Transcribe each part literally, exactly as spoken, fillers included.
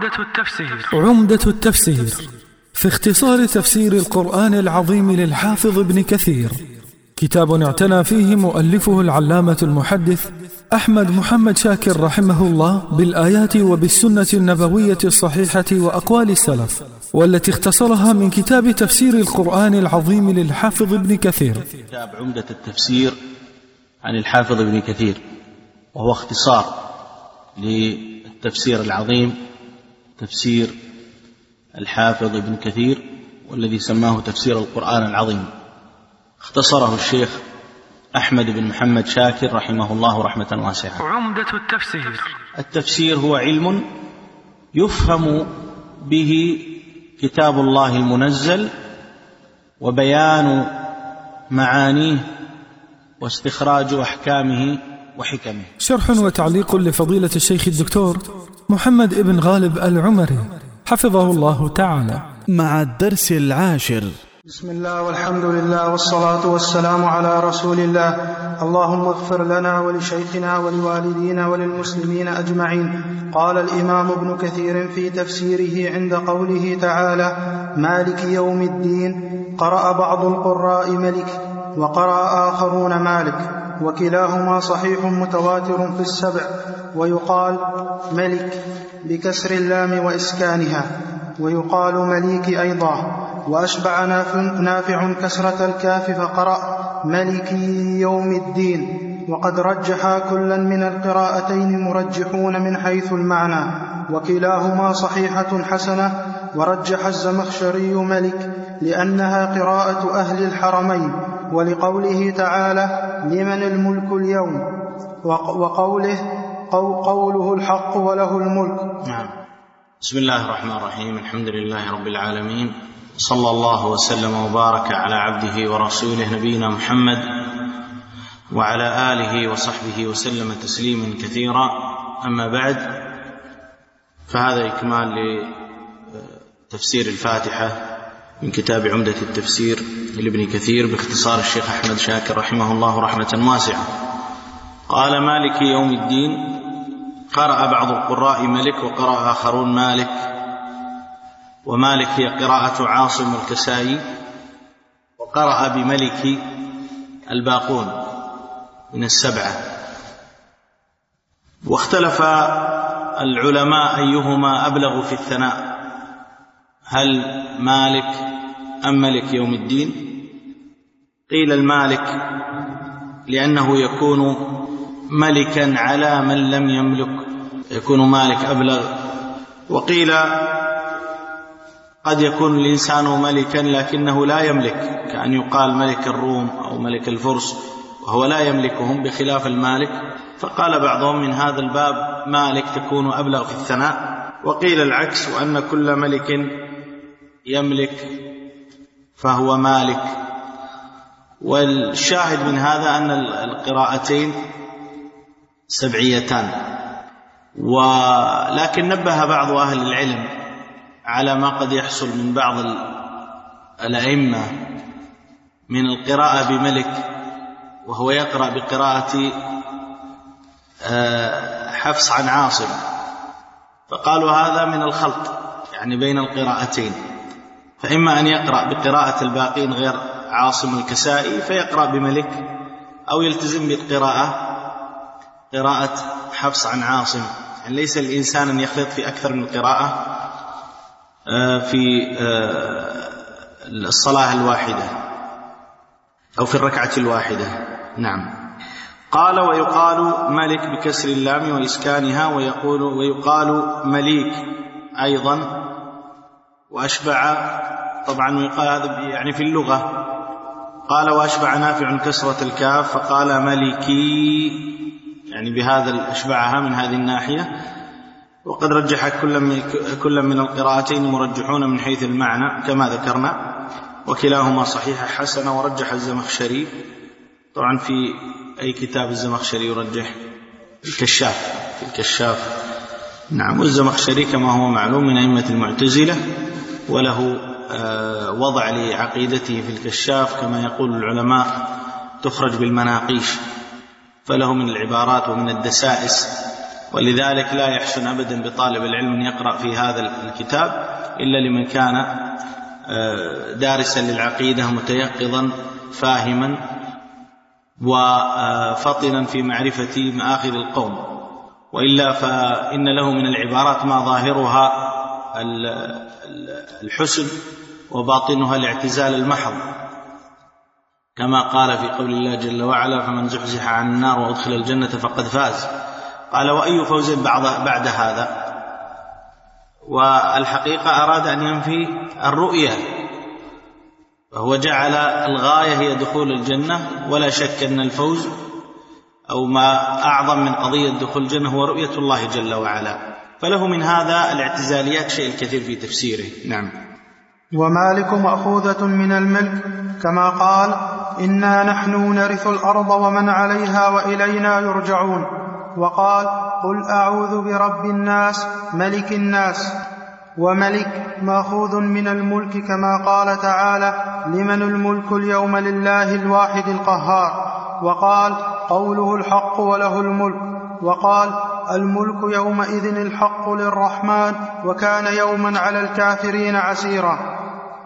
عمدة التفسير عمدة التفسير في اختصار تفسير القرآن العظيم للحافظ ابن كثير، كتاب اعتنى فيه مؤلفه العلامة المحدث أحمد محمد شاكر رحمه الله بالآيات وبالسنة النبوية الصحيحة وأقوال السلف، والتي اختصرها من كتاب تفسير القرآن العظيم للحافظ ابن كثير. كتاب عمدة التفسير عن الحافظ ابن كثير، وهو اختصار للتفسير العظيم تفسير الحافظ ابن كثير، والذي سماه تفسير القرآن العظيم. اختصره الشيخ أحمد بن محمد شاكر رحمه الله رحمة واسعة. عمدة التفسير التفسير هو علم يفهم به كتاب الله المنزل وبيان معانيه واستخراج أحكامه وحكمه. شرح وتعليق لفضيلة الشيخ الدكتور محمد ابن غالب العمري حفظه الله تعالى، مع الدرس العاشر. بسم الله والحمد لله والصلاة والسلام على رسول الله. اللهم اغفر لنا ولشيخنا ولوالدينا وللمسلمين أجمعين. قال الإمام ابن كثير في تفسيره عند قوله تعالى مالك يوم الدين، قرأ بعض القراء ملك وقرأ آخرون مالك، وكلاهما صحيح متواتر في السبع، ويقال ملك بكسر اللام وإسكانها، ويقال مليك أيضا. وأشبع نافع كسرة الكاف فقرأ ملكي يوم الدين. وقد رجح كلا من القراءتين مرجحون من حيث المعنى، وكلاهما صحيحة حسنة. ورجح الزمخشري ملك لأنها قراءة أهل الحرمين، ولقوله تعالى لمن الملك اليوم، وقوله قوله الحق وله الملك. نعم. بسم الله الرحمن الرحيم. الحمد لله رب العالمين، صلى الله وسلم وبارك على عبده ورسوله نبينا محمد وعلى آله وصحبه وسلم تسليما كثيرا. أما بعد، فهذا إكمال لتفسير الفاتحة من كتاب عمدة التفسير لابن كثير باختصار الشيخ أحمد شاكر رحمه الله رحمة واسعة. قال مالك يوم الدين، قرأ بعض القراء ملك وقرأ آخرون مالك، ومالك هي قراءة عاصم الكسائي، وقرأ بملك الباقون من السبعة. واختلف العلماء أيهما أبلغ في الثناء، هل مالك أم ملك يوم الدين؟ قيل المالك لأنه يكون ملكا على من لم يملك، يكون مالك أبلغ. وقيل قد يكون الإنسان ملكا لكنه لا يملك، كأن يقال ملك الروم أو ملك الفرس وهو لا يملكهم بخلاف المالك. فقال بعضهم من هذا الباب مالك تكون أبلغ في الثناء. وقيل العكس، وأن كل ملك يملك فهو مالك. والشاهد من هذا أن القراءتين سبعيتان. ولكن نبه بعض أهل العلم على ما قد يحصل من بعض الأئمة من القراءة بملك وهو يقرأ بقراءة حفص عن عاصم، فقالوا هذا من الخلط يعني بين القراءتين، فإما أن يقرأ بقراءة الباقين غير عاصم الكسائي فيقرأ بملك، أو يلتزم بالقراءة قراءة حفص عن عاصم. يعني ليس الإنسان أن يخلط في أكثر من قراءة في الصلاة الواحدة أو في الركعة الواحدة. نعم. قال ويقال ملك بكسر اللام وإسكانها، ويقول ويقال مليك أيضا. وأشبع طبعا ويقال هذا يعني في اللغة. قال وأشبع نافع كسرة الكاف فقال ملكي، يعني بهذا الأشبعها من هذه الناحية. وقد رجح كل من القراءتين مرجحون من حيث المعنى كما ذكرنا، وكلاهما صحيح حسنة. ورجح الزمخشري، طبعا في أي كتاب الزمخشري يرجح؟ الكشاف، في الكشاف. نعم. والزمخشري كما هو معلوم من أئمة المعتزلة، وله وضع لعقيدته في الكشاف كما يقول العلماء تخرج بالمناقيش، فله من العبارات ومن الدسائس ولذلك لا يحسن أبدا بطالب العلم أن يقرأ في هذا الكتاب إلا لمن كان دارسا للعقيدة متيقظا فاهما وفطنا في معرفة مآخذ القوم، وإلا فإن له من العبارات ما ظاهرها الحسن وباطنها الاعتزال المحض، كما قال في قول الله جل وعلا: فمن زحزح عن النار وأدخل الجنة فقد فاز. قال: وأي فوز بعد هذا؟ والحقيقة أراد أن ينفي الرؤية، فهو جعل الغاية هي دخول الجنة، ولا شك أن الفوز أو ما أعظم من قضية دخول الجنة هو رؤية الله جل وعلا، فله من هذا الاعتزاليات شيء الكثير في تفسيره. نعم. ومالك مأخوذة من الملك، كما قال: إنا نحن نرث الأرض ومن عليها وإلينا يرجعون. وقال: قل أعوذ برب الناس ملك الناس. وملك مأخوذ من الملك، كما قال تعالى: لمن الملك اليوم لله الواحد القهار. وقال: قوله الحق وله الملك. وقال: الملك يومئذ الحق للرحمن وكان يوما على الكافرين عسيرا.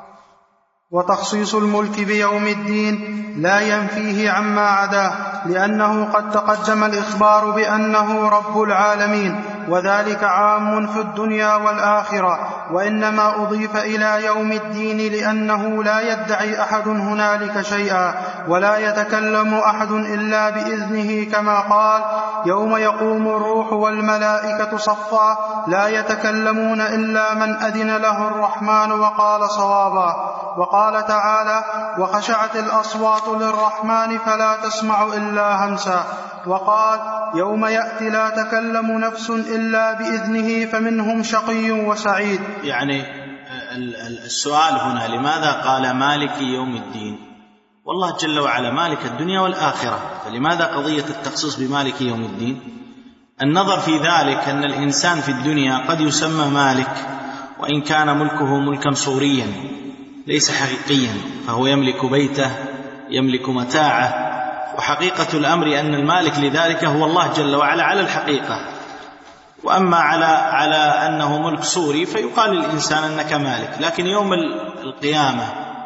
وتخصيص الملك بيوم الدين لا ينفيه عما عداه، لأنه قد تقدم الإخبار بأنه رب العالمين، وذلك عام في الدنيا والآخرة، وإنما أضيف إلى يوم الدين لأنه لا يدعي أحد هنالك شيئا، ولا يتكلم أحد إلا بإذنه، كما قال: يوم يقوم الروح والملائكة صفا لا يتكلمون إلا من أذن له الرحمن وقال صوابا. وقال تعالى: وخشعت الأصوات للرحمن فلا تسمع إلا همسا. وقال: يوم يأتي لا تكلم نفس إلا بإذنه فمنهم شقي وسعيد. يعني السؤال هنا: لماذا قال مالك يوم الدين؟ والله جل وعلا مالك الدنيا والآخرة، فلماذا قضية التخصيص بمالك يوم الدين؟ النظر في ذلك أن الإنسان في الدنيا قد يسمى مالك وإن كان ملكه ملكا صوريا ليس حقيقيا، فهو يملك بيته، يملك متاعه، وحقيقة الأمر أن المالك لذلك هو الله جل وعلا على الحقيقة. وأما على, على أنه ملك صوري فيقال للإنسان أنك مالك، لكن يوم القيامة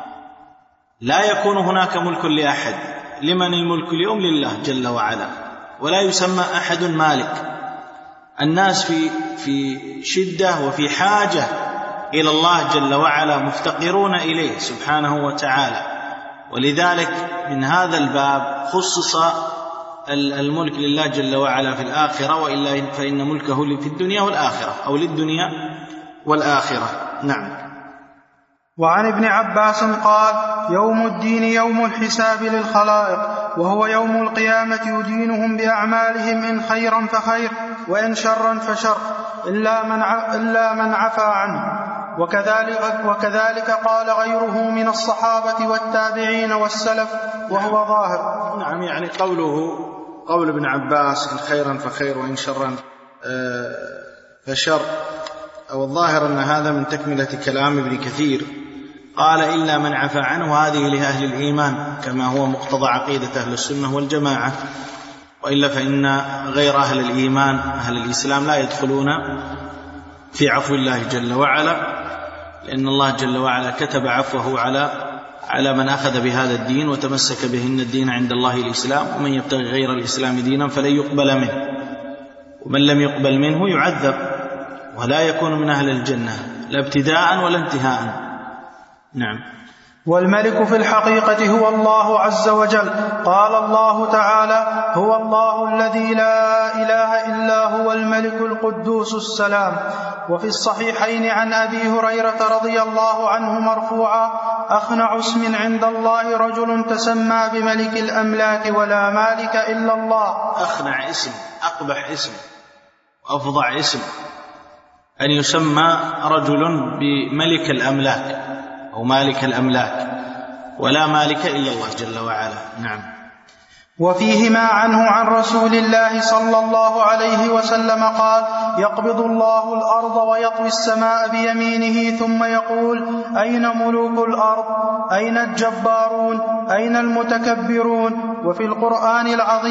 لا يكون هناك ملك لأحد. لمن الملك اليوم؟ لله جل وعلا، ولا يسمى أحد مالك. الناس في, في شدة وفي حاجة إلى الله جل وعلا، مفتقرون إليه سبحانه وتعالى، ولذلك من هذا الباب خصص الملك لله جل وعلا في الآخرة، وإلا فإن ملكه في الدنيا والآخرة أو للدنيا والآخرة. نعم. وعن ابن عباس قال: يوم الدين يوم الحساب للخلائق، وهو يوم القيامة يدينهم بأعمالهم، إن خيرا فخير وإن شرا فشر، إلا من إلا من عفا عنه. وكذلك, وكذلك قال غيره من الصحابة والتابعين والسلف، وهو ظاهر. نعم. يعني قوله قول ابن عباس: إن خيرا فخير وإن شرا فشر، أو الظاهر أن هذا من تكملة كلام ابن كثير. قال: إلا من عفا عنه، هذه لأهل الإيمان كما هو مقتضى عقيدة أهل السنة والجماعة، وإلا فإن غير أهل الإيمان أهل الإسلام لا يدخلون في عفو الله جل وعلا، لأن الله جل وعلا كتب عفوه على على من أخذ بهذا الدين وتمسك به، إن الدين عند الله الإسلام، ومن يبتغي غير الإسلام دينا فلن يقبل منه، ومن لم يقبل منه يعذب ولا يكون من أهل الجنة لا ابتداء ولا انتهاء. نعم. والملك في الحقيقة هو الله عز وجل. قال الله تعالى: هو الله الذي لا إله إلا هو الملك القدوس السلام. وفي الصحيحين عن أبي هريرة رضي الله عنه مرفوعا: أخنع اسم عند الله رجل تسمى بملك الأملاك ولا مالك إلا الله. أخنع اسم، أقبح اسم، أفظع اسم أن يسمى رجل بملك الأملاك أو مالك الأملاك، ولا مالك إلا الله جل وعلا. نعم. وفيهما عنه عن رسول الله صلى الله عليه وسلم قال: يقبض الله الأرض ويطوي السماء بيمينه ثم يقول: أين ملوك الأرض؟ أين الجبارون؟ أين المتكبرون؟ وفي القرآن العظيم: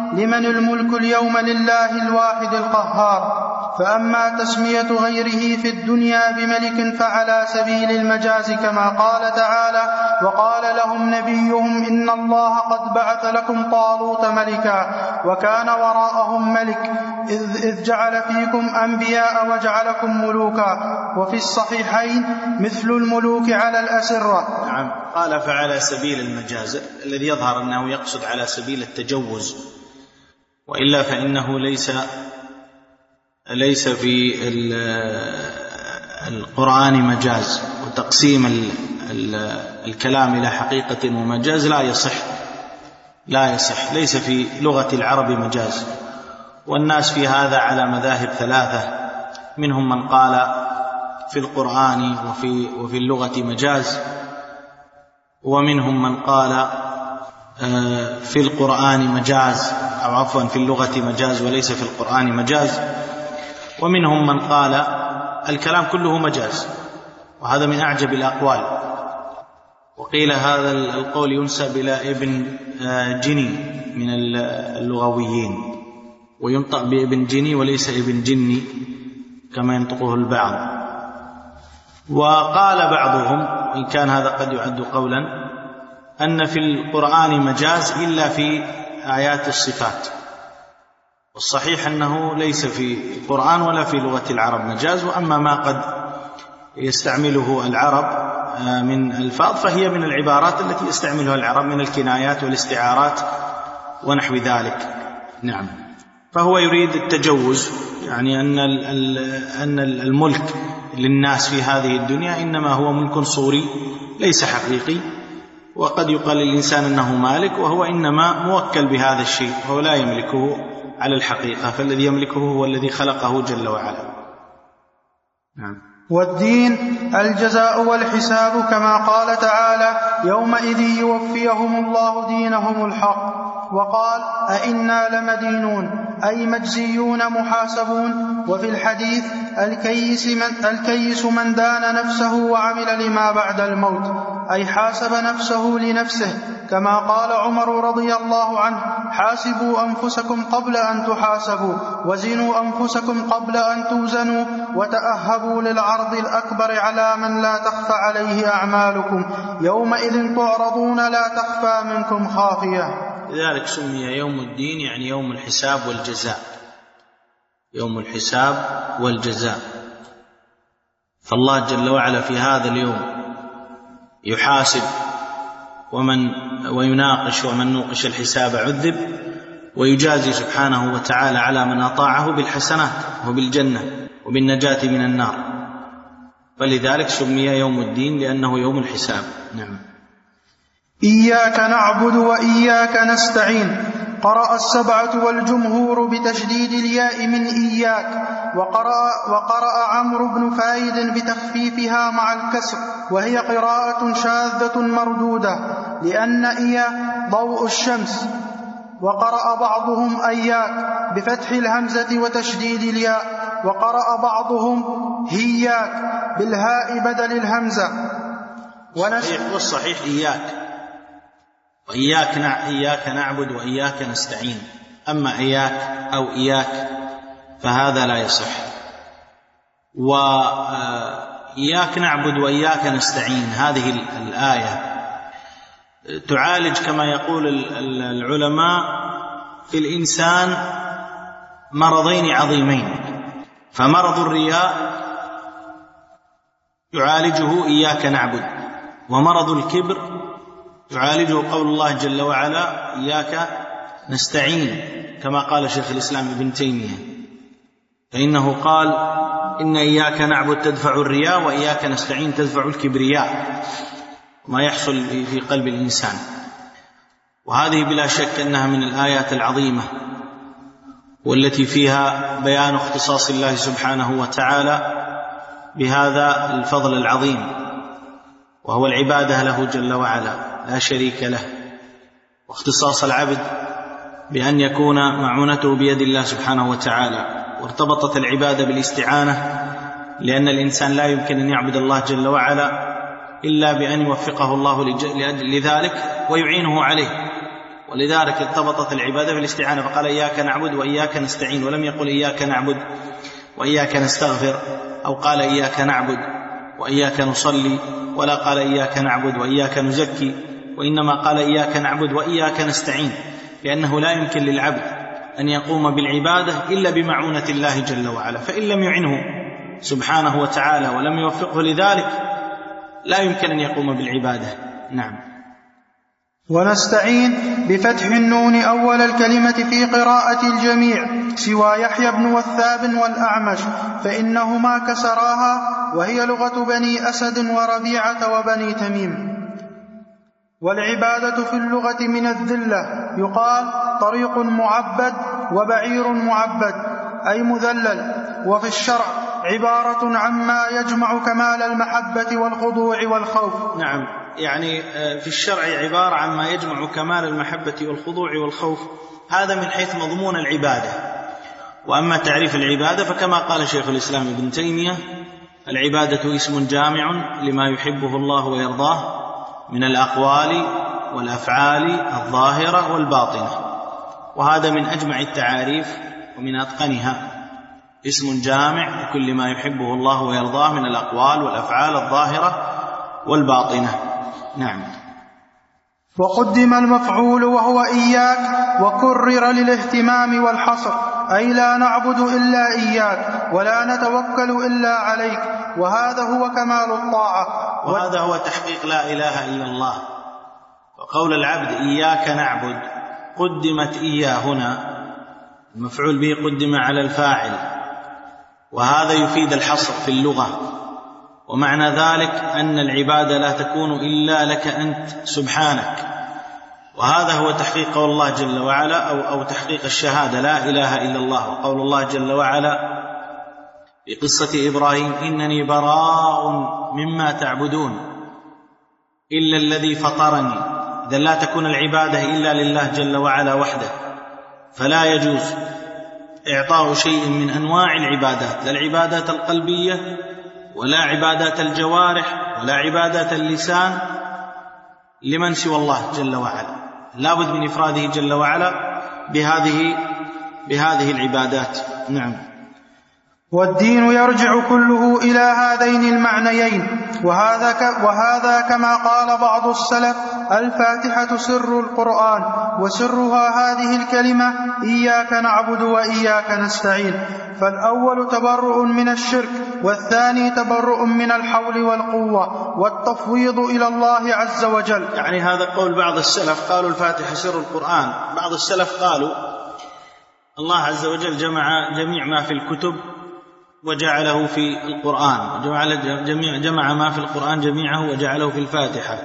لمن الملك اليوم لله الواحد القهار. فأما تسمية غيره في الدنيا بملك فعلى سبيل المجاز كما قال تعالى: وقال لهم نبيهم إن الله قد بعث لكم طالوت ملكا وكان وراءهم ملك إذ, إذ جعل فيكم أنبياء وجعلكم ملوكا. وفي الصحيحين مثل الملوك على الأسرة. نعم. قال فعلى سبيل المجاز، الذي يظهر أنه يقصد على سبيل التجوز، وإلا فإنه ليس ليس في القرآن مجاز، وتقسيم الكلام إلى حقيقة ومجاز لا يصح لا يصح ليس في لغة العرب مجاز. والناس في هذا على مذاهب ثلاثة، منهم من قال في القرآن وفي, وفي اللغة مجاز، ومنهم من قال في القرآن مجاز أو عفوا في اللغة مجاز وليس في القرآن مجاز، ومنهم من قال الكلام كله مجاز، وهذا من أعجب الأقوال. وقيل هذا القول ينسب إلى ابن جني من اللغويين، وينطق بابن جني وليس ابن جني كما ينطقه البعض. وقال بعضهم، إن كان هذا قد يعد قولا، أن في القرآن مجاز إلا في آيات الصفات، والصحيح أنه ليس في القرآن ولا في لغة العرب مجاز. وأما ما قد يستعمله العرب من ألفاظ فهي من العبارات التي يستعملها العرب من الكنايات والاستعارات ونحو ذلك. نعم. فهو يريد التجوز، يعني أن أن الملك للناس في هذه الدنيا إنما هو ملك صوري ليس حقيقي، وقد يقال للإنسان أنه مالك وهو إنما موكل بهذا الشيء، وهو لا يملكه على الحقيقة، فالذي يملكه هو الذي خلقه جل وعلا. نعم. والدين الجزاء والحساب كما قال تعالى: يومئذ يوفيهم الله دينهم الحق. وقال: أئنا لمدينون، أي مجزيون محاسبون. وفي الحديث: الكيس من, الكيس من دان نفسه وعمل لما بعد الموت، أي حاسب نفسه لنفسه، كما قال عمر رضي الله عنه: حاسبوا أنفسكم قبل أن تحاسبوا، وزنوا أنفسكم قبل أن توزنوا، وتأهبوا للعرض الأكبر على من لا تخفى عليه أعمالكم، يومئذ تعرضون لا تخفى منكم خافية. لذلك سمي يوم الدين، يعني يوم الحساب والجزاء، يوم الحساب والجزاء. فالله جل وعلا في هذا اليوم يحاسب ومن ويناقش، ومن نوقش الحساب عذب، ويجازي سبحانه وتعالى على من أطاعه بالحسنات وبالجنة وبالنجاة من النار. فلذلك سمي يوم الدين لأنه يوم الحساب. نعم. إياك نعبد وإياك نستعين. قرأ السبعة والجمهور بتشديد الياء من إياك، وقرأ, وقرأ عمرو بن فايد بتخفيفها مع الكسر، وهي قراءة شاذة مردودة، لأن إيا ضوء الشمس. وقرأ بعضهم أياك بفتح الهمزة وتشديد الياء، وقرأ بعضهم هياك بالهاء بدل الهمزة. والصحيح إياك، وإياك إياك نعبد وإياك نستعين. أما إياك أو إياك فهذا لا يصح. وإياك نعبد وإياك نستعين هذه الآية تعالج كما يقول العلماء في الإنسان مرضين عظيمين. فمرض الرياء يعالجه إياك نعبد، ومرض الكبر يعالجه قول الله جل وعلا: إياك نستعين، كما قال شيخ الإسلام ابن تيمية، فإنه قال: إن إياك نعبد تدفع الرياء، وإياك نستعين تدفع الكبرياء، ما يحصل في قلب الإنسان. وهذه بلا شك أنها من الآيات العظيمة، والتي فيها بيان اختصاص الله سبحانه وتعالى بهذا الفضل العظيم، وهو العبادة له جل وعلا لا شريك له، واختصاص العبد بأن يكون معونته بيد الله سبحانه وتعالى. وارتبطت العبادة بالاستعانة، لأن الإنسان لا يمكن أن يعبد الله جل وعلا إلا بأن يوفقه الله لذلك ويعينه عليه. ولذلك ارتبطت العبادة بالاستعانة، فقال إياك نعبد وإياك نستعين، ولم يقل إياك نعبد وإياك نستغفر، أو قال إياك نعبد وإياك نصلي، ولا قال إياك نعبد وإياك نزكي، وإنما قال إياك نعبد وإياك نستعين، لأنه لا يمكن للعبد أن يقوم بالعبادة إلا بمعونة الله جل وعلا، فإن لم يعنه سبحانه وتعالى ولم يوفقه لذلك لا يمكن أن يقوم بالعبادة. نعم. ونستعين بفتح النون أول الكلمة في قراءة الجميع سوى يحيى بن وثاب والأعمش، فإنهما كسراها، وهي لغة بني أسد وربيعة وبني تميم. والعبادة في اللغة من الذلة، يقال طريق معبد وبعير معبد أي مذلل. وفي الشرع عبارة عما يجمع كمال المحبة والخضوع والخوف. نعم، يعني في الشرع عبارة عما يجمع كمال المحبة والخضوع والخوف، هذا من حيث مضمون العبادة. وأما تعريف العبادة فكما قال شيخ الإسلام ابن تيمية: العبادة اسم جامع لما يحبه الله ويرضاه من الأقوال والأفعال الظاهرة والباطنة، وهذا من أجمع التعاريف ومن أتقنها، اسم جامع لكل ما يحبه الله ويرضاه من الأقوال والأفعال الظاهرة والباطنة. نعم. وقدم المفعول وهو إياك، وكرر للاهتمام والحصر، أي لا نعبد إلا إياك ولا نتوكل إلا عليك، وهذا هو كمال الطاعة، وهذا هو تحقيق لا إله إلا الله. وقول العبد إياك نعبد قدمت إياه هنا، المفعول به قدم على الفاعل، وهذا يفيد الحصر في اللغة، ومعنى ذلك أن العبادة لا تكون إلا لك أنت سبحانك، وهذا هو تحقيق قول الله جل وعلا أو, أو تحقيق الشهادة لا إله إلا الله. وقول الله جل وعلا في قصة إبراهيم: إنني براء مما تعبدون إلا الذي فطرني. إذن لا تكون العبادة إلا لله جل وعلا وحده، فلا يجوز إعطاء شيء من أنواع العبادات، لا العبادات القلبية ولا عبادات الجوارح ولا عبادات اللسان لمن سوى الله جل وعلا، لا بد من إفراده جل وعلا بهذه بهذه العبادات. نعم. والدين يرجع كله إلى هذين المعنيين، وهذا, ك وهذا كما قال بعض السلف: الفاتحة سر القرآن، وسرها هذه الكلمة إياك نعبد وإياك نستعين، فالأول تبرؤ من الشرك، والثاني تبرؤ من الحول والقوة والتفويض إلى الله عز وجل. يعني هذا قول بعض السلف، قالوا الفاتحة سر القرآن. بعض السلف قالوا الله عز وجل جمع جميع ما في الكتب وجعله في القرآن، جمع, جمع ما في القرآن جميعه وجعله في الفاتحة،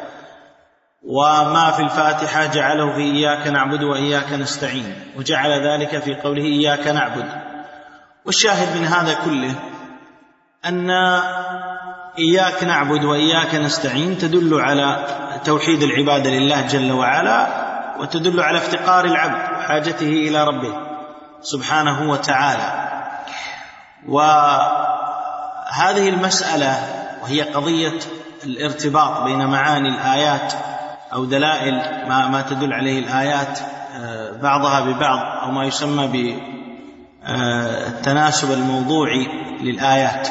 وما في الفاتحة جعله في إياك نعبد وإياك نستعين، وجعل ذلك في قوله إياك نعبد. والشاهد من هذا كله أن إياك نعبد وإياك نستعين تدل على توحيد العبادة لله جل وعلا، وتدل على افتقار العبد وحاجته إلى ربه سبحانه وتعالى. وهذه المسألة وهي قضية الارتباط بين معاني الآيات أو دلائل ما, ما تدل عليه الآيات بعضها ببعض، أو ما يسمى بالتناسب الموضوعي للآيات،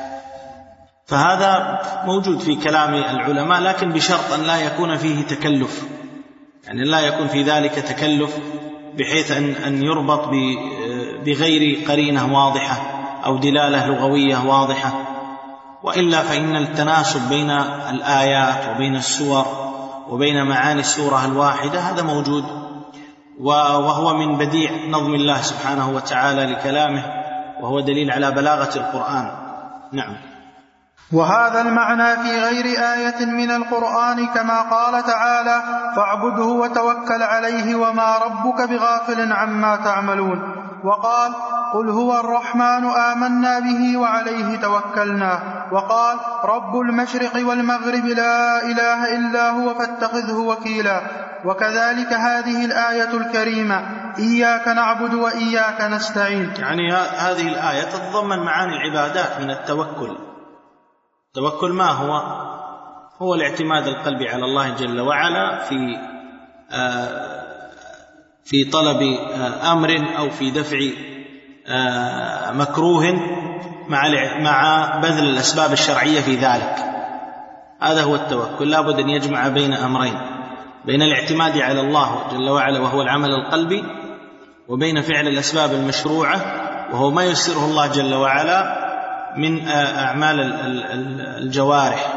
فهذا موجود في كلام العلماء، لكن بشرط أن لا يكون فيه تكلف، يعني لا يكون في ذلك تكلف بحيث أن, أن يربط بغير قرينة واضحة أو دلالة لغوية واضحة، وإلا فإن التناسب بين الآيات وبين السور وبين معاني السورة الواحدة هذا موجود، وهو من بديع نظم الله سبحانه وتعالى لكلامه، وهو دليل على بلاغة القرآن. نعم. وهذا المعنى في غير آية من القرآن، كما قال تعالى: فاعبده وتوكل عليه وما ربك بغافل عما تعملون. وقال: قل هو الرحمن آمنا به وعليه توكلنا. وقال: رب المشرق والمغرب لا إله إلا هو فاتخذه وكيلا. وكذلك هذه الآية الكريمة: إياك نعبد وإياك نستعين. يعني هذه الآية تتضمن معاني العبادات من التوكل. التوكل ما هو؟ هو الاعتماد القلبي على الله جل وعلا في في طلب أمر أو في دفع مكروه مع بذل الأسباب الشرعية في ذلك. هذا هو التوكل. لا بد أن يجمع بين أمرين، بين الاعتماد على الله جل وعلا وهو العمل القلبي، وبين فعل الأسباب المشروعة وهو ما يسره الله جل وعلا من أعمال الجوارح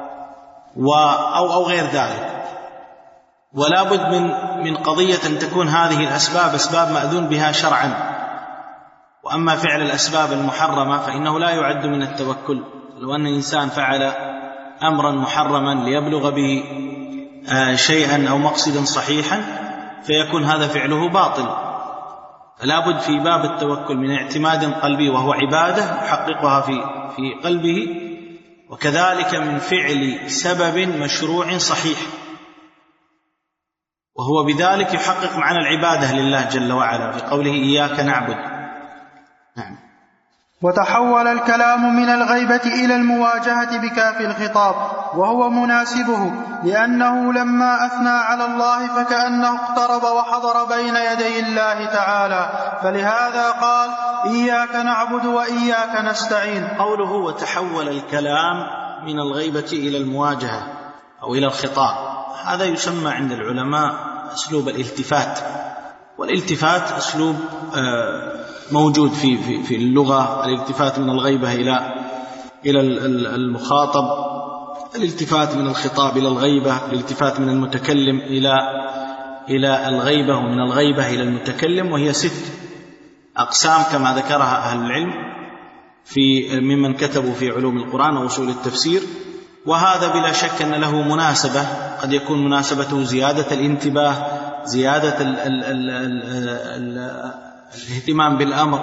أو أو غير ذلك. ولا بد من من قضية أن تكون هذه الأسباب أسباب مأذون بها شرعا. وأما فعل الأسباب المحرمة فإنه لا يعد من التوكل. لو أن إنسان فعل أمرا محرما ليبلغ به شيئا أو مقصدا صحيحا فيكون هذا فعله باطل. فلا بد في باب التوكل من اعتماد قلبي وهو عبادة يحققها في في قلبه، وكذلك من فعل سبب مشروع صحيح، وهو بذلك يحقق معنى العبادة لله جل وعلا في قوله إياك نعبد. نعم. وتحول الكلام من الغيبة إلى المواجهة بكاف الخطاب، وهو مناسبه، لأنه لما أثنى على الله فكأنه اقترب وحضر بين يدي الله تعالى، فلهذا قال إياك نعبد وإياك نستعين. قوله وتحول الكلام من الغيبة إلى المواجهة أو إلى الخطاب، هذا يسمى عند العلماء أسلوب الالتفات. والالتفات أسلوب موجود في في في اللغة، الالتفات من الغيبة إلى إلى المخاطب، الالتفات من الخطاب إلى الغيبة، الالتفات من المتكلم إلى إلى الغيبة، ومن الغيبة إلى المتكلم، وهي ست أقسام كما ذكرها أهل العلم في ممن كتبوا في علوم القرآن وأصول التفسير. وهذا بلا شك أن له مناسبة، قد يكون مناسبته زيادة الانتباه، زيادة ال ال ال ال ال الاهتمام بالأمر،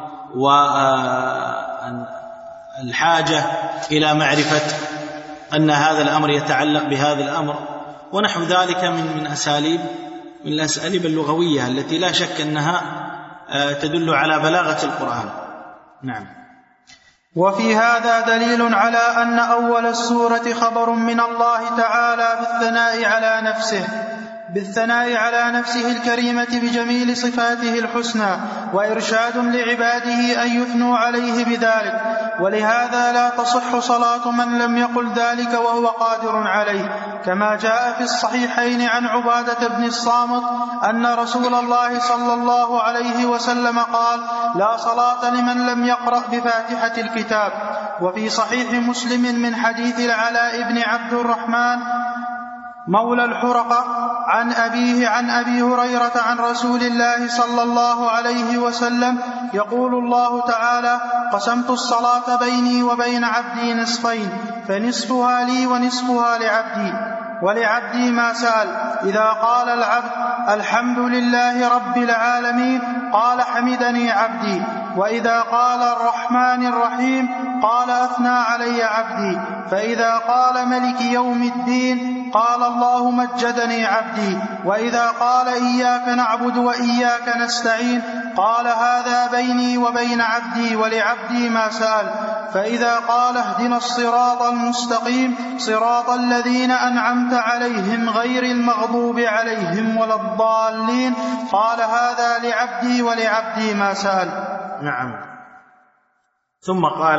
والحاجة إلى معرفة أن هذا الأمر يتعلق بهذا الأمر، ونحو ذلك من من أساليب من الأساليب اللغوية التي لا شك أنها تدل على بلاغة القرآن. نعم. وفي هذا دليل على أن أول السورة خبر من الله تعالى بالثناء على نفسه بالثناء على نفسه الكريمة بجميل صفاته الحسنى، وإرشاد لعباده أن يثنوا عليه بذلك. ولهذا لا تصح صلاة من لم يقل ذلك وهو قادر عليه، كما جاء في الصحيحين عن عبادة بن الصامت أن رسول الله صلى الله عليه وسلم قال لا صلاة لمن لم يقرأ بفاتحة الكتاب. وفي صحيح مسلم من حديث العلاء بن عبد الرحمن مولى الحرقة عن أبيه عن أبي هريرة عن رسول الله صلى الله عليه وسلم يقول الله تعالى قسمت الصلاة بيني وبين عبدي نصفين، فنصفها لي ونصفها لعبدي، ولعبدي ما سأل. إذا قال العبد الحمد لله رب العالمين قال حمدني عبدي، وإذا قال الرحمن الرحيم قال أثنى علي عبدي، فإذا قال ملك يوم الدين قال الله مجدني عبدي، وإذا قال إياك نعبد وإياك نستعين قال هذا بيني وبين عبدي ولعبدي ما سأل، فإذا قال اهدنا الصراط المستقيم صراط الذين أنعمت عليهم غير المغضوب عليهم ولا الضالين قال هذا لعبدي ولعبدي ما سأل. نعم. ثم قال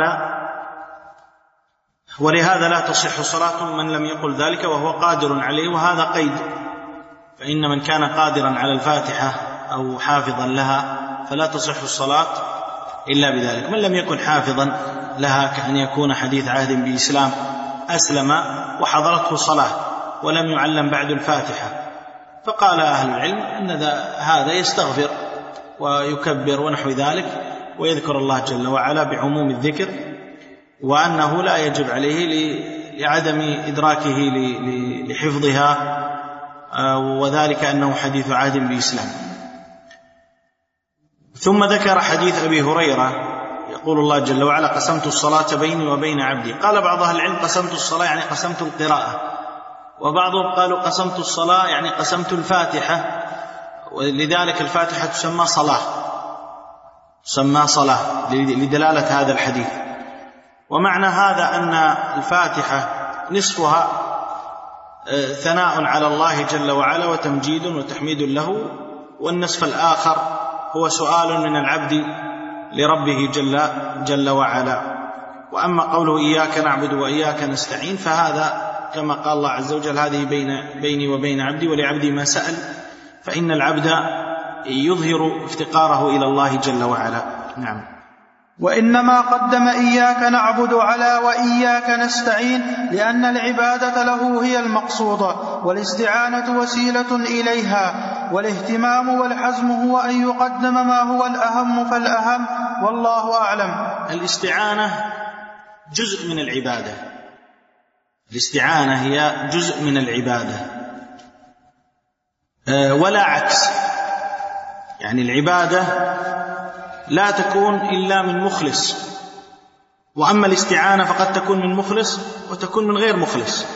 ولهذا لا تصح صلاة من لم يقل ذلك وهو قادر عليه، وهذا قيد، فإن من كان قادرا على الفاتحة أو حافظا لها فلا تصح الصلاة إلا بذلك. من لم يكن حافظا لها كأن يكون حديث عهد بإسلام أسلم وحضرته صلاة ولم يعلم بعد الفاتحة، فقال أهل العلم أن هذا يستغفر ويكبر ونحو ذلك ويذكر الله جل وعلا بعموم الذكر، وأنه لا يجب عليه لعدم إدراكه لحفظها، وذلك أنه حديث عهد بإسلام. ثم ذكر حديث أبي هريرة يقول الله جل وعلا قسمت الصلاة بيني وبين عبدي. قال بعض أهل العلم قسمت الصلاة يعني قسمت القراءة، وبعضهم قالوا قسمت الصلاة يعني قسمت الفاتحة، ولذلك الفاتحة تسمى صلاة تسمى صلاة لدلالة هذا الحديث. ومعنى هذا أن الفاتحة نصفها ثناء على الله جل وعلا وتمجيد وتحميد له، والنصف الآخر هو سؤال من العبد لربه جل, جل وعلا. وأما قوله إياك نعبد وإياك نستعين فهذا كما قال الله عز وجل هذه بين بيني وبين عبدي ولعبدي ما سأل، فإن العبد يظهر افتقاره إلى الله جل وعلا. نعم. وإنما قدم إياك نعبد على وإياك نستعين لأن العبادة له هي المقصودة، والاستعانة وسيلة إليها، والاهتمام والحزم هو أن يقدم ما هو الأهم فالأهم، والله أعلم. الاستعانة جزء من العبادة، الاستعانة هي جزء من العبادة ولا عكس. يعني العبادة لا تكون إلا من مخلص، وأما الاستعانة فقد تكون من مخلص وتكون من غير مخلص.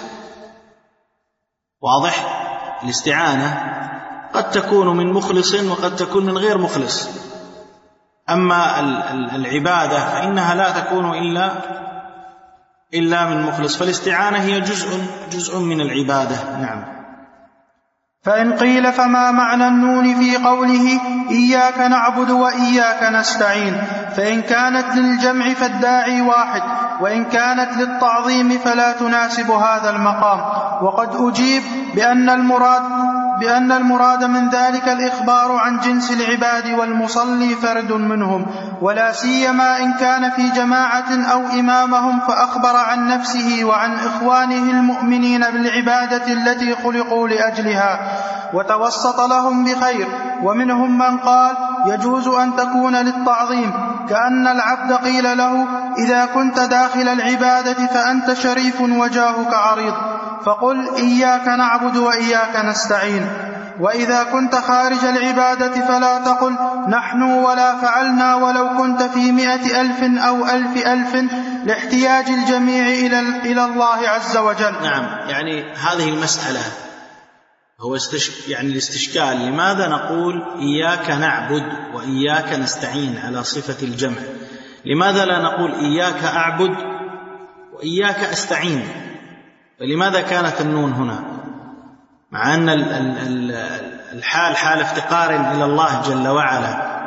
واضح؟ الاستعانة قد تكون من مخلص وقد تكون من غير مخلص. أما العبادة فإنها لا تكون إلا إلا من مخلص، فالاستعانة هي جزء جزء من العبادة. نعم. فإن قيل فما معنى النون في قوله إياك نعبد وإياك نستعين؟ فإن كانت للجمع فالداعي واحد، وإن كانت للتعظيم فلا تناسب هذا المقام. وقد أجيب بأن المراد بأن المراد من ذلك الإخبار عن جنس العباد، والمصلي فرد منهم، ولا سيما إن كان في جماعة أو إمامهم فأخبر عن نفسه وعن إخوانه المؤمنين بالعبادة التي خلقوا لأجلها، وتوسط لهم بخير. ومنهم من قال يجوز أن تكون للتعظيم، كأن العبد قيل له إذا كنت داخل العبادة فأنت شريف وجاهك عريض فقل إياك نعبد وإياك نستعين. وإذا كنت خارج العبادة فلا تقل نحن ولا فعلنا ولو كنت في مئة ألف أو ألف ألف، لاحتياج الجميع إلى الله عز وجل. نعم. يعني هذه المسألة هو استش... يعني الاستشكال، لماذا نقول إياك نعبد وإياك نستعين على صفة الجمع؟ لماذا لا نقول إياك أعبد وإياك أستعين؟ فلماذا كانت النون هنا مع أن الحال حال افتقار إلى الله جل وعلا؟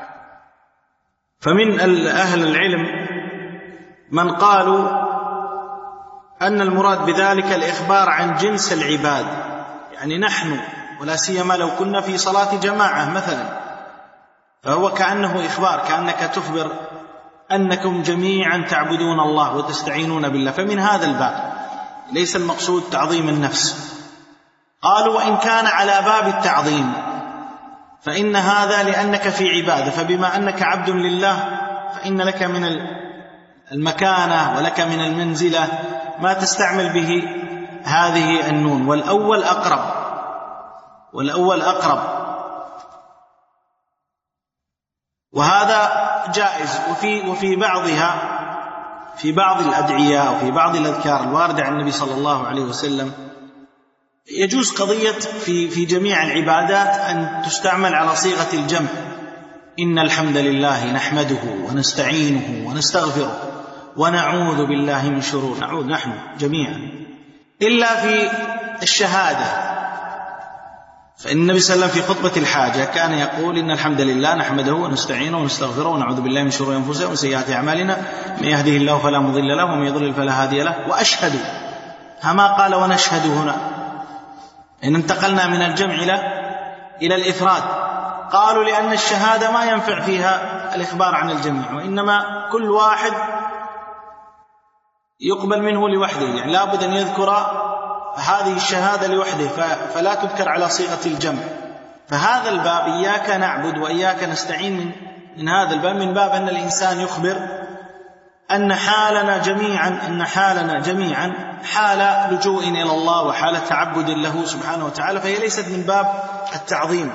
فمن أهل العلم من قالوا أن المراد بذلك الإخبار عن جنس العباد، يعني نحن ولا سيما لو كنا في صلاة جماعة مثلا، فهو كأنه إخبار، كأنك تخبر أنكم جميعا تعبدون الله وتستعينون بالله، فمن هذا الباب ليس المقصود تعظيم النفس. قالوا وإن كان على باب التعظيم فإن هذا لأنك في عبادة، فبما أنك عبد لله فإن لك من المكانة ولك من المنزلة ما تستعمل به هذه النون، والأول أقرب والأول أقرب وهذا جائز. وفي وفي بعضها في بعض الأدعية وفي بعض الأذكار الواردة عن النبي صلى الله عليه وسلم يجوز قضية في في جميع العبادات أن تستعمل على صيغة الجمع، إن الحمد لله نحمده ونستعينه ونستغفره ونعوذ بالله من شرور، نعوذ نحن جميعا، إلا في الشهادة. فإن النبي صلى الله عليه وسلم في خطبة الحاجة كان يقول إن الحمد لله نحمده ونستعينه ونستغفره ونعوذ بالله من شرور أنفسنا وسيئات أعمالنا، من يهده الله فلا مضل له ومن يضلل فلا هادي له، وأشهد. هما قال ونشهد هنا، إن انتقلنا من الجمع إلى إلى الإفراد. قالوا لأن الشهادة ما ينفع فيها الإخبار عن الجميع، وإنما كل واحد يقبل منه لوحده، يعني لابد أن يذكر هذه الشهادة لوحده فلا تذكر على صيغة الجمع. فهذا الباب إياك نعبد وإياك نستعين من, من هذا الباب من باب أن الإنسان يخبر أن حالنا جميعا أن حالنا جميعا حال لجوء إلى الله وحال تعبد له سبحانه وتعالى، فهي ليست من باب التعظيم.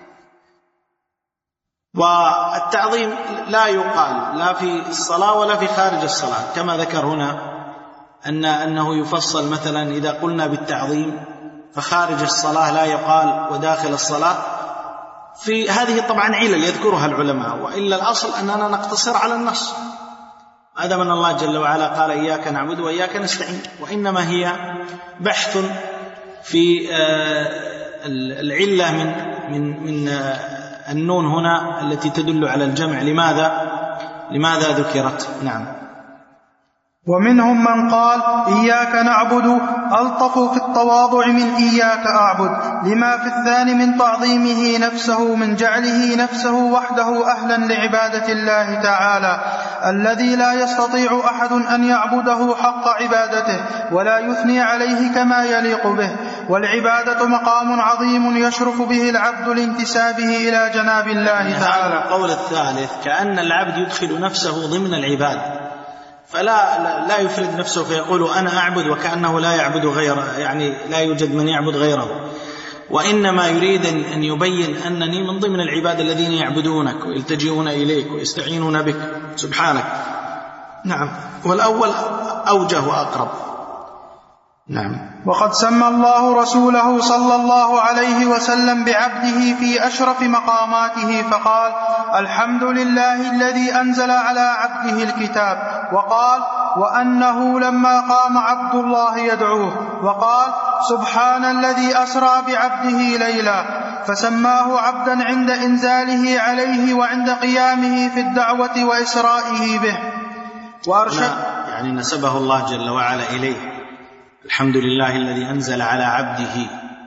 والتعظيم لا يقال لا في الصلاة ولا في خارج الصلاة، كما ذكر هنا أن أنه يفصل مثلا إذا قلنا بالتعظيم فخارج الصلاة لا يقال وداخل الصلاة. في هذه طبعا علل يذكرها العلماء، وإلا الأصل أننا نقتصر على النص. هذا من الله جل وعلا قال إياك نعبد وإياك نستعين، وإنما هي بحث في العلة من من من النون هنا التي تدل على الجمع لماذا لماذا ذكرت؟ نعم. ومنهم من قال إياك نعبد ألطف في التواضع من إياك أعبد، لما في الثاني من تعظيمه نفسه، من جعله نفسه وحده أهلا لعبادة الله تعالى الذي لا يستطيع أحد أن يعبده حق عبادته ولا يثني عليه كما يليق به. والعبادة مقام عظيم يشرف به العبد لانتسابه إلى جناب الله تعالى. هذا القول الثالث كأن العبد يدخل نفسه ضمن العبادة، فلا لا يفرد نفسه فيقول أنا أعبد وكأنه لا يعبد غيره، يعني لا يوجد من يعبد غيره، وإنما يريد أن يبين أنني من ضمن العباد الذين يعبدونك ويلتجئون إليك ويستعينون بك سبحانك. نعم. والأول أوجه وأقرب. نعم. وقد سمى الله رسوله صلى الله عليه وسلم بعبده في أشرف مقاماته فقال الحمد لله الذي أنزل على عبده الكتاب، وقال وأنه لما قام عبد الله يدعوه، وقال سبحان الذي أسرى بعبده ليلا، فسماه عبدا عند إنزاله عليه وعند قيامه في الدعوة وإسرائه به. وأرشد يعني نسبه الله جل وعلا إليه، الحمد لله الذي أنزل على عبده،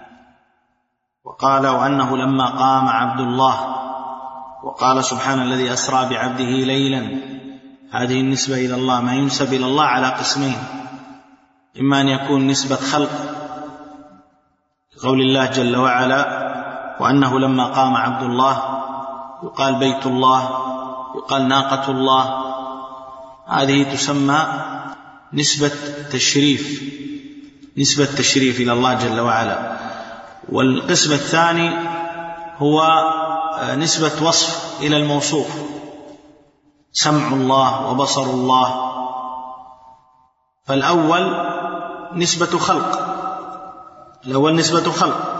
وقال وأنه لما قام عبد الله، وقال سبحان الذي أسرى بعبده ليلا. هذه النسبة إلى الله، ما ينسب إلى الله على قسمين، إما أن يكون نسبة خلق قول الله جل وعلا وأنه لما قام عبد الله، يقال بيت الله، يقال ناقة الله، هذه تسمى نسبة تشريف، نسبة تشريف إلى الله جل وعلا. والقسم الثاني هو نسبة وصف إلى الموصوف، سمع الله وبصر الله. فالأول نسبة خلق، الأول نسبة خلق.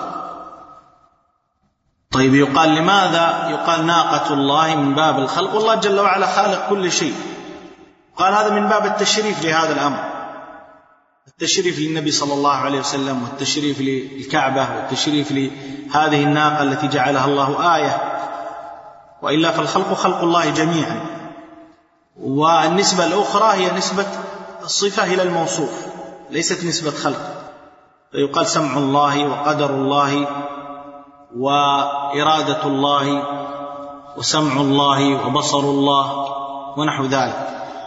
طيب يقال لماذا يقال ناقة الله من باب الخلق، والله جل وعلا خالق كل شيء، قال هذا من باب التشريف لهذا الأمر، التشريف للنبي صلى الله عليه وسلم، والتشريف للكعبة، والتشريف لهذه الناقة التي جعلها الله آية، وإلا فالخلق خلق الله جميعا. والنسبة الأخرى هي نسبة الصفة إلى الموصوف، ليست نسبة خلق، فيقال سمع الله وقدر الله وإرادة الله وسمع الله وبصر الله ونحو ذلك.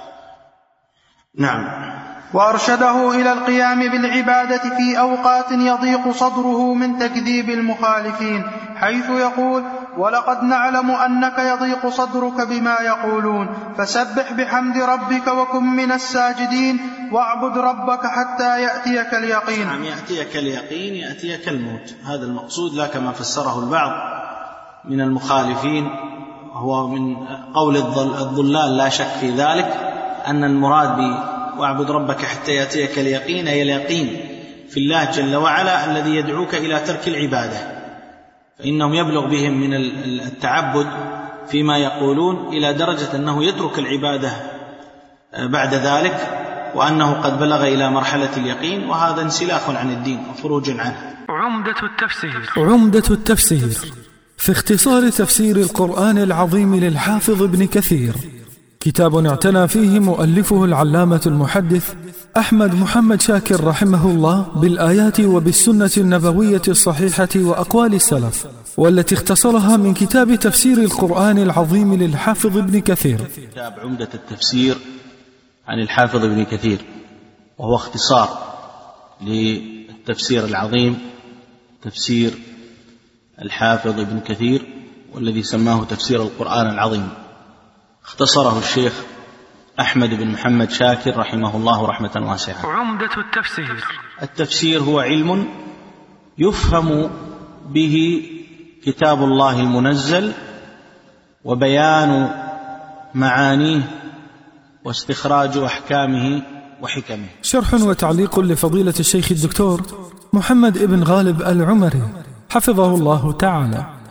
نعم. وأرشده إلى القيام بالعبادة في أوقات يضيق صدره من تكذيب المخالفين، حيث يقول ولقد نعلم أنك يضيق صدرك بما يقولون، فسبح بحمد ربك وكن من الساجدين واعبد ربك حتى يأتيك اليقين. نعم، يأتيك اليقين، يأتيك الموت، هذا المقصود، لا كما فسره البعض من المخالفين، هو من قول الضلال لا شك في ذلك، أن المراد ب واعبد ربك حتى يأتيك اليقين هي اليقين في الله جل وعلا الذي يدعوك إلى ترك العبادة، فإنهم يبلغ بهم من التعبد فيما يقولون إلى درجة أنه يترك العبادة بعد ذلك، وأنه قد بلغ إلى مرحلة اليقين، وهذا انسلاخ عن الدين وخروج عنه. عمدة التفسير. عمدة التفسير في اختصار تفسير القرآن العظيم للحافظ ابن كثير، كتاب اعتنى فيه مؤلفه العلامة المحدث أحمد محمد شاكر رحمه الله بالآيات وبالسنة النبوية الصحيحة وأقوال السلف، والتي اختصرها من كتاب تفسير القرآن العظيم للحافظ ابن كثير. كتاب عمدة التفسير عن الحافظ ابن كثير، وهو اختصار للتفسير العظيم، تفسير الحافظ ابن كثير، والذي سماه تفسير القرآن العظيم، اختصره الشيخ أحمد بن محمد شاكر رحمه الله رحمة واسعة. عمدة التفسير. التفسير هو علم يفهم به كتاب الله المنزل، وبيان معانيه، واستخراج أحكامه وحكمه. شرح وتعليق لفضيلة الشيخ الدكتور محمد ابن غالب العمري حفظه الله تعالى.